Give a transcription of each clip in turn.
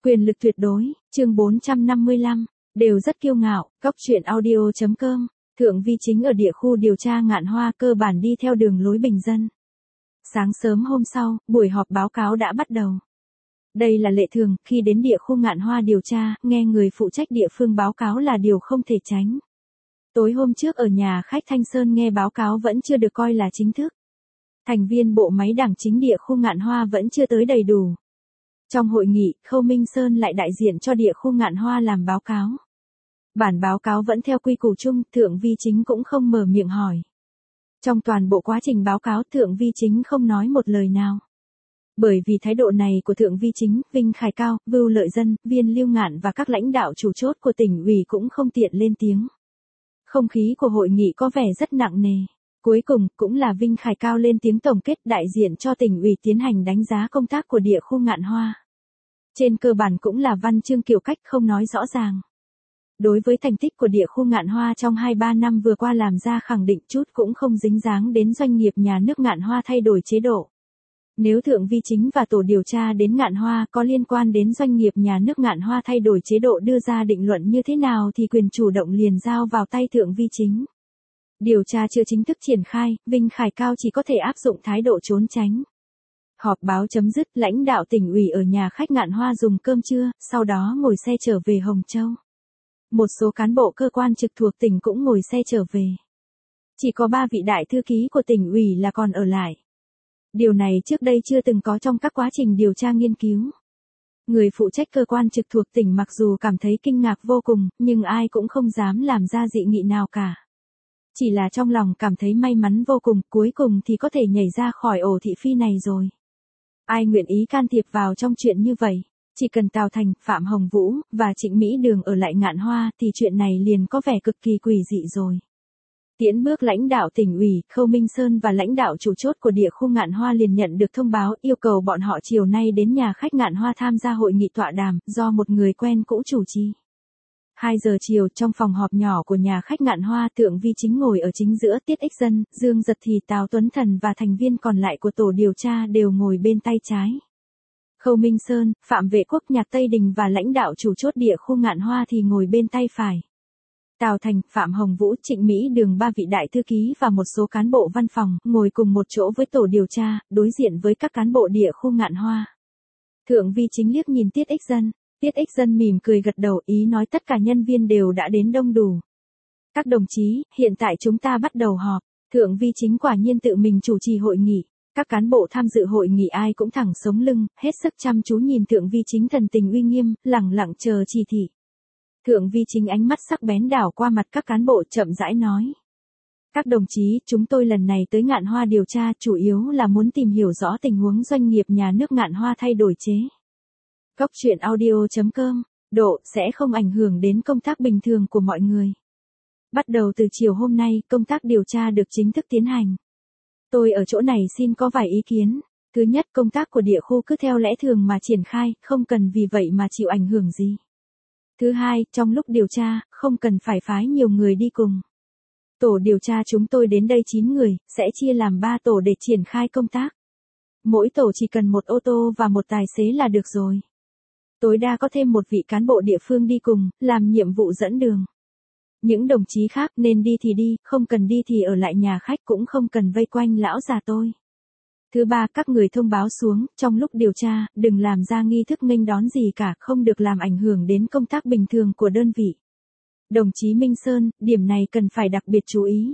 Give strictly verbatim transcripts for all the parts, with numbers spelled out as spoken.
Quyền lực tuyệt đối, chương bốn trăm năm mươi lăm, đều rất kiêu ngạo, góc truyện audio.com, Thượng Vi Chính ở địa khu điều tra Ngạn Hoa cơ bản đi theo đường lối bình dân. Sáng sớm hôm sau, buổi họp báo cáo đã bắt đầu. Đây là lệ thường, khi đến địa khu Ngạn Hoa điều tra, nghe người phụ trách địa phương báo cáo là điều không thể tránh. Tối hôm trước ở nhà khách Thanh Sơn nghe báo cáo vẫn chưa được coi là chính thức. Thành viên bộ máy đảng chính địa khu Ngạn Hoa vẫn chưa tới đầy đủ. Trong hội nghị, Khâu Minh Sơn lại đại diện cho địa khu Ngạn Hoa làm báo cáo. Bản báo cáo vẫn theo quy củ chung, Thượng Vi Chính cũng không mở miệng hỏi. Trong toàn bộ quá trình báo cáo Thượng Vi Chính không nói một lời nào. Bởi vì thái độ này của Thượng Vi Chính, Vinh Khải Cao, Vưu Lợi Dân, Viên Lưu Ngạn và các lãnh đạo chủ chốt của tỉnh ủy cũng không tiện lên tiếng. Không khí của hội nghị có vẻ rất nặng nề. Cuối cùng, cũng là Vinh Khải Cao lên tiếng tổng kết đại diện cho tỉnh ủy tiến hành đánh giá công tác của địa khu Ngạn Hoa. Trên cơ bản cũng là văn chương kiểu cách không nói rõ ràng. Đối với thành tích của địa khu Ngạn Hoa trong hai ba năm vừa qua làm ra khẳng định chút cũng không dính dáng đến doanh nghiệp nhà nước Ngạn Hoa thay đổi chế độ. Nếu Thượng Vi Chính và tổ điều tra đến Ngạn Hoa có liên quan đến doanh nghiệp nhà nước Ngạn Hoa thay đổi chế độ đưa ra định luận như thế nào thì quyền chủ động liền giao vào tay Thượng Vi Chính. Điều tra chưa chính thức triển khai, Vinh Khải Cao chỉ có thể áp dụng thái độ trốn tránh. Họp báo chấm dứt, lãnh đạo tỉnh ủy ở nhà khách Ngạn Hoa dùng cơm trưa, sau đó ngồi xe trở về Hồng Châu. Một số cán bộ cơ quan trực thuộc tỉnh cũng ngồi xe trở về. Chỉ có ba vị đại thư ký của tỉnh ủy là còn ở lại. Điều này trước đây chưa từng có trong các quá trình điều tra nghiên cứu. Người phụ trách cơ quan trực thuộc tỉnh mặc dù cảm thấy kinh ngạc vô cùng, nhưng ai cũng không dám làm ra dị nghị nào cả. Chỉ là trong lòng cảm thấy may mắn vô cùng, cuối cùng thì có thể nhảy ra khỏi ổ thị phi này rồi. Ai nguyện ý can thiệp vào trong chuyện như vậy, chỉ cần Tào Thành, Phạm Hồng Vũ, và Trịnh Mỹ Đường ở lại Ngạn Hoa thì chuyện này liền có vẻ cực kỳ quỷ dị rồi. Tiễn bước lãnh đạo tỉnh ủy, Khâu Minh Sơn và lãnh đạo chủ chốt của địa khu Ngạn Hoa liền nhận được thông báo yêu cầu bọn họ chiều nay đến nhà khách Ngạn Hoa tham gia hội nghị tọa đàm, do một người quen cũ chủ trì. hai giờ chiều trong phòng họp nhỏ của nhà khách Ngạn Hoa, Thượng Vi Chính ngồi ở chính giữa, Tiết Ích Dân, Dương Giật Thì, Tào Tuấn Thần và thành viên còn lại của tổ điều tra đều ngồi bên tay trái. Khâu Minh Sơn, Phạm Vệ Quốc, Nhạc Tây Đình và lãnh đạo chủ chốt địa khu Ngạn Hoa thì ngồi bên tay phải. Tào Thành, Phạm Hồng Vũ, Trịnh Mỹ Đường ba vị đại thư ký và một số cán bộ văn phòng ngồi cùng một chỗ với tổ điều tra, đối diện với các cán bộ địa khu Ngạn Hoa. Thượng Vi Chính liếc nhìn Tiết Ích Dân. Tiết Ích Dân mỉm cười gật đầu, ý nói tất cả nhân viên đều đã đến đông đủ. Các đồng chí, hiện tại chúng ta bắt đầu họp. Thượng Vi Chính quả nhiên tự mình chủ trì hội nghị. Các cán bộ tham dự hội nghị ai cũng thẳng sống lưng, hết sức chăm chú nhìn Thượng Vi Chính thần tình uy nghiêm, lẳng lặng chờ chỉ thị. Thượng Vi Chính ánh mắt sắc bén đảo qua mặt các cán bộ chậm rãi nói. Các đồng chí, chúng tôi lần này tới Ngạn Hoa điều tra chủ yếu là muốn tìm hiểu rõ tình huống doanh nghiệp nhà nước Ngạn Hoa thay đổi chế. Góc truyện audio.com, độ sẽ không ảnh hưởng đến công tác bình thường của mọi người. Bắt đầu từ chiều hôm nay, công tác điều tra được chính thức tiến hành. Tôi ở chỗ này xin có vài ý kiến. Thứ nhất, công tác của địa khu cứ theo lẽ thường mà triển khai, không cần vì vậy mà chịu ảnh hưởng gì. Thứ hai, trong lúc điều tra, không cần phải phái nhiều người đi cùng. Tổ điều tra chúng tôi đến đây chín người, sẽ chia làm ba tổ để triển khai công tác. Mỗi tổ chỉ cần một ô tô và một tài xế là được rồi. Tối đa có thêm một vị cán bộ địa phương đi cùng, làm nhiệm vụ dẫn đường. Những đồng chí khác nên đi thì đi, không cần đi thì ở lại nhà khách, cũng không cần vây quanh lão già tôi. Thứ ba, các người thông báo xuống, trong lúc điều tra, đừng làm ra nghi thức nghênh đón gì cả, không được làm ảnh hưởng đến công tác bình thường của đơn vị. Đồng chí Minh Sơn, điểm này cần phải đặc biệt chú ý.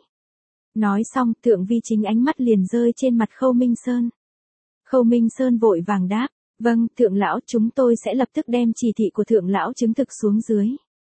Nói xong, Thượng Vi Chính ánh mắt liền rơi trên mặt Khâu Minh Sơn. Khâu Minh Sơn vội vàng đáp, vâng, Thượng Lão, chúng tôi sẽ lập tức đem chỉ thị của Thượng Lão chứng thực xuống dưới.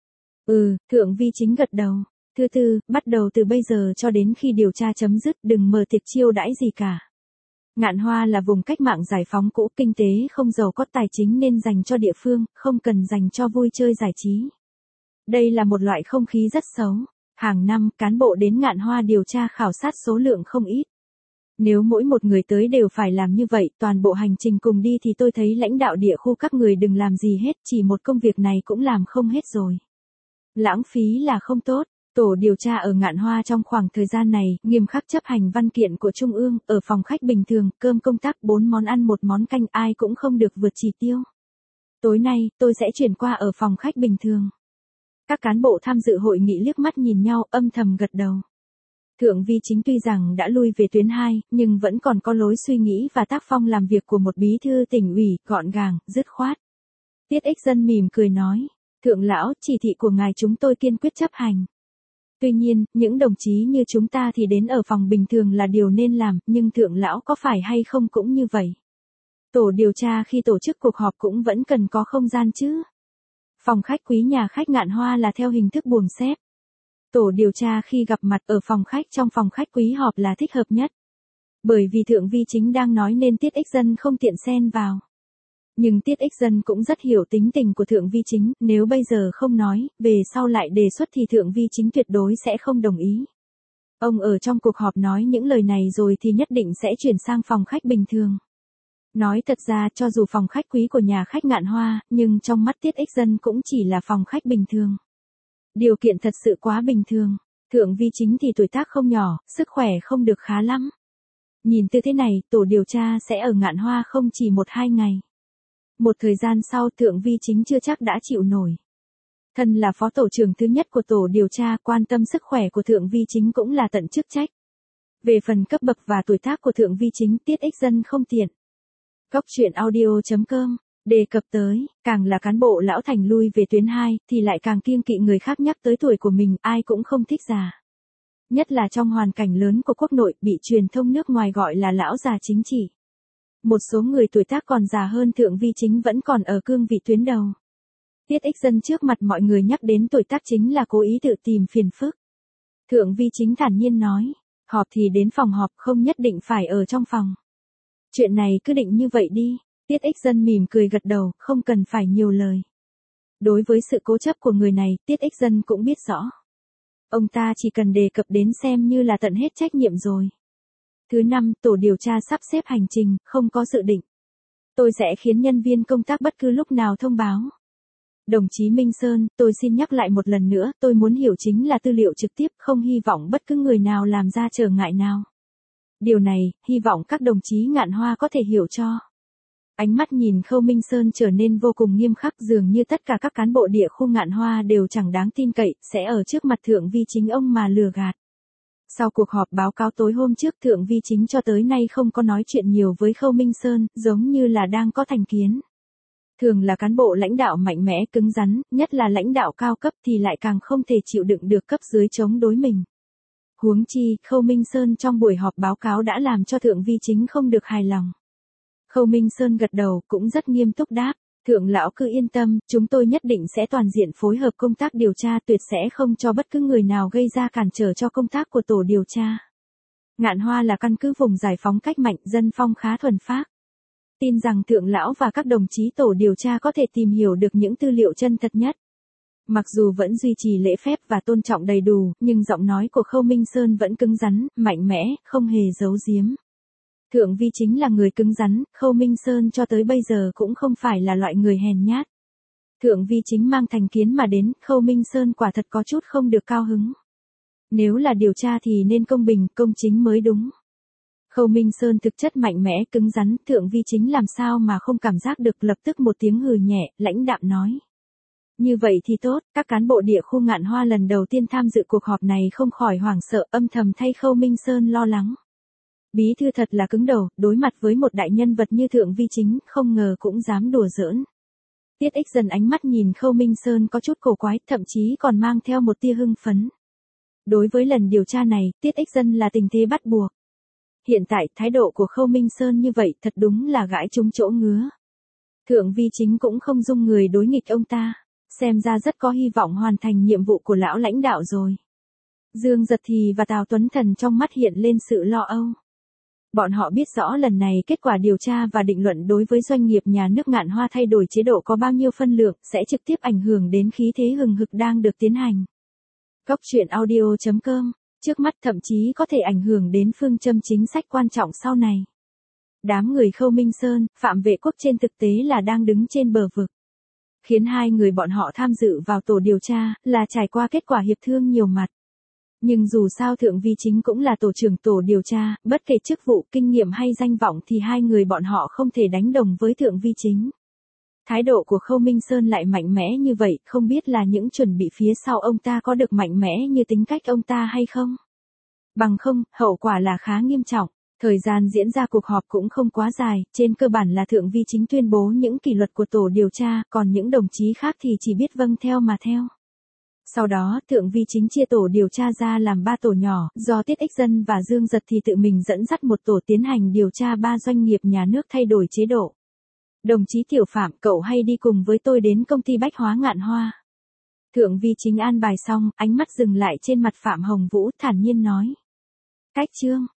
Ừ, Thượng Vi Chính gật đầu. Thứ tư, bắt đầu từ bây giờ cho đến khi điều tra chấm dứt, đừng mở tiệc chiêu đãi gì cả. Ngạn Hoa là vùng cách mạng giải phóng cũ, kinh tế không giàu có, tài chính nên dành cho địa phương, không cần dành cho vui chơi giải trí. Đây là một loại không khí rất xấu. Hàng năm, cán bộ đến Ngạn Hoa điều tra khảo sát số lượng không ít. Nếu mỗi một người tới đều phải làm như vậy, toàn bộ hành trình cùng đi thì tôi thấy lãnh đạo địa khu các người đừng làm gì hết, chỉ một công việc này cũng làm không hết rồi. Lãng phí là không tốt. Tổ điều tra ở Ngạn Hoa trong khoảng thời gian này, nghiêm khắc chấp hành văn kiện của Trung ương, ở phòng khách bình thường, cơm công tác bốn món ăn một món canh, ai cũng không được vượt chỉ tiêu. Tối nay, tôi sẽ chuyển qua ở phòng khách bình thường. Các cán bộ tham dự hội nghị liếc mắt nhìn nhau, âm thầm gật đầu. Thượng Vi Chính tuy rằng đã lui về tuyến hai, nhưng vẫn còn có lối suy nghĩ và tác phong làm việc của một bí thư tỉnh ủy, gọn gàng, dứt khoát. Tiết Ích Dân mỉm cười nói, Thượng lão, chỉ thị của ngài chúng tôi kiên quyết chấp hành. Tuy nhiên, những đồng chí như chúng ta thì đến ở phòng bình thường là điều nên làm, nhưng Thượng lão có phải hay không cũng như vậy. Tổ điều tra khi tổ chức cuộc họp cũng vẫn cần có không gian chứ. Phòng khách quý nhà khách Ngạn Hoa là theo hình thức buồng xếp. Tổ điều tra khi gặp mặt ở phòng khách trong phòng khách quý họp là thích hợp nhất. Bởi vì Thượng Vi Chính đang nói nên Tiết Ích Dân không tiện xen vào. Nhưng Tiết Ích Dân cũng rất hiểu tính tình của Thượng Vi Chính, nếu bây giờ không nói, về sau lại đề xuất thì Thượng Vi Chính tuyệt đối sẽ không đồng ý. Ông ở trong cuộc họp nói những lời này rồi thì nhất định sẽ chuyển sang phòng khách bình thường. Nói thật ra cho dù phòng khách quý của nhà khách Ngạn Hoa, nhưng trong mắt Tiết Ích Dân cũng chỉ là phòng khách bình thường. Điều kiện thật sự quá bình thường. Thượng Vi Chính thì tuổi tác không nhỏ, sức khỏe không được khá lắm. Nhìn tư thế này, tổ điều tra sẽ ở Ngạn Hoa không chỉ một hai ngày. Một thời gian sau Thượng Vi Chính chưa chắc đã chịu nổi. Thân là phó tổ trưởng thứ nhất của tổ điều tra, quan tâm sức khỏe của Thượng Vi Chính cũng là tận chức trách. Về phần cấp bậc và tuổi tác của Thượng Vi Chính, Tiết Ích Dân không tiện. Góc truyện audio chấm com đề cập tới, càng là cán bộ lão thành lui về tuyến hai, thì lại càng kiêng kỵ người khác nhắc tới tuổi của mình, ai cũng không thích già. Nhất là trong hoàn cảnh lớn của quốc nội, bị truyền thông nước ngoài gọi là lão già chính trị. Một số người tuổi tác còn già hơn Thượng Vi Chính vẫn còn ở cương vị tuyến đầu. Tiết Ích Dân trước mặt mọi người nhắc đến tuổi tác chính là cố ý tự tìm phiền phức. Thượng Vi Chính thản nhiên nói, họp thì đến phòng họp, không nhất định phải ở trong phòng. Chuyện này cứ định như vậy đi. Tiết Ích Dân mỉm cười gật đầu, không cần phải nhiều lời. Đối với sự cố chấp của người này, Tiết Ích Dân cũng biết rõ. Ông ta chỉ cần đề cập đến xem như là tận hết trách nhiệm rồi. Thứ năm, tổ điều tra sắp xếp hành trình, không có dự định. Tôi sẽ khiến nhân viên công tác bất cứ lúc nào thông báo. Đồng chí Minh Sơn, tôi xin nhắc lại một lần nữa, tôi muốn hiểu chính là tư liệu trực tiếp, không hy vọng bất cứ người nào làm ra trở ngại nào. Điều này, hy vọng các đồng chí Ngạn Hoa có thể hiểu cho. Ánh mắt nhìn Khâu Minh Sơn trở nên vô cùng nghiêm khắc, dường như tất cả các cán bộ địa khu Ngạn Hoa đều chẳng đáng tin cậy, sẽ ở trước mặt Thượng Vi Chính ông mà lừa gạt. Sau cuộc họp báo cáo tối hôm trước, Thượng Vi Chính cho tới nay không có nói chuyện nhiều với Khâu Minh Sơn, giống như là đang có thành kiến. Thường là cán bộ lãnh đạo mạnh mẽ cứng rắn, nhất là lãnh đạo cao cấp thì lại càng không thể chịu đựng được cấp dưới chống đối mình. Huống chi, Khâu Minh Sơn trong buổi họp báo cáo đã làm cho Thượng Vi Chính không được hài lòng. Khâu Minh Sơn gật đầu, cũng rất nghiêm túc đáp, Thượng lão cứ yên tâm, chúng tôi nhất định sẽ toàn diện phối hợp công tác điều tra, tuyệt sẽ không cho bất cứ người nào gây ra cản trở cho công tác của tổ điều tra. Ngạn Hoa là căn cứ vùng giải phóng cách mạnh, dân phong khá thuần phác. Tin rằng Thượng lão và các đồng chí tổ điều tra có thể tìm hiểu được những tư liệu chân thật nhất. Mặc dù vẫn duy trì lễ phép và tôn trọng đầy đủ, nhưng giọng nói của Khâu Minh Sơn vẫn cứng rắn, mạnh mẽ, không hề giấu giếm. Thượng Vi Chính là người cứng rắn, Khâu Minh Sơn cho tới bây giờ cũng không phải là loại người hèn nhát. Thượng Vi Chính mang thành kiến mà đến, Khâu Minh Sơn quả thật có chút không được cao hứng. Nếu là điều tra thì nên công bình, công chính mới đúng. Khâu Minh Sơn thực chất mạnh mẽ, cứng rắn, Thượng Vi Chính làm sao mà không cảm giác được, lập tức một tiếng hừ nhẹ, lãnh đạm nói. Như vậy thì tốt, các cán bộ địa khu Ngạn Hoa lần đầu tiên tham dự cuộc họp này không khỏi hoảng sợ, âm thầm thay Khâu Minh Sơn lo lắng. Bí thư thật là cứng đầu, đối mặt với một đại nhân vật như Thượng Vi Chính, không ngờ cũng dám đùa giỡn. Tiết Ích Dân ánh mắt nhìn Khâu Minh Sơn có chút cổ quái, thậm chí còn mang theo một tia hưng phấn. Đối với lần điều tra này, Tiết Ích Dân là tình thế bắt buộc. Hiện tại, thái độ của Khâu Minh Sơn như vậy, thật đúng là gãi trúng chỗ ngứa. Thượng Vi Chính cũng không dung người đối nghịch ông ta, xem ra rất có hy vọng hoàn thành nhiệm vụ của lão lãnh đạo rồi. Dương Giật Thì và Tào Tuấn Thần trong mắt hiện lên sự lo âu. Bọn họ biết rõ lần này kết quả điều tra và định luận đối với doanh nghiệp nhà nước Ngạn Hoa thay đổi chế độ có bao nhiêu phân lượng, sẽ trực tiếp ảnh hưởng đến khí thế hừng hực đang được tiến hành. Góc truyện audio chấm com, trước mắt thậm chí có thể ảnh hưởng đến phương châm chính sách quan trọng sau này. Đám người Khâu Minh Sơn, Phạm Vệ Quốc trên thực tế là đang đứng trên bờ vực. Khiến hai người bọn họ tham dự vào tổ điều tra, là trải qua kết quả hiệp thương nhiều mặt. Nhưng dù sao Thượng Vi Chính cũng là tổ trưởng tổ điều tra, bất kể chức vụ, kinh nghiệm hay danh vọng thì hai người bọn họ không thể đánh đồng với Thượng Vi Chính. Thái độ của Khâu Minh Sơn lại mạnh mẽ như vậy, không biết là những chuẩn bị phía sau ông ta có được mạnh mẽ như tính cách ông ta hay không? Bằng không, hậu quả là khá nghiêm trọng. Thời gian diễn ra cuộc họp cũng không quá dài, trên cơ bản là Thượng Vi Chính tuyên bố những kỷ luật của tổ điều tra, còn những đồng chí khác thì chỉ biết vâng theo mà theo. Sau đó, Thượng Vi Chính chia tổ điều tra ra làm ba tổ nhỏ, do Tiết Ích Dân và Dương Giật thì tự mình dẫn dắt một tổ tiến hành điều tra ba doanh nghiệp nhà nước thay đổi chế độ. Đồng chí Tiểu Phạm, cậu hay đi cùng với tôi đến công ty bách hóa Ngạn Hoa. Thượng Vi Chính an bài xong, ánh mắt dừng lại trên mặt Phạm Hồng Vũ, thản nhiên nói. Cách chương.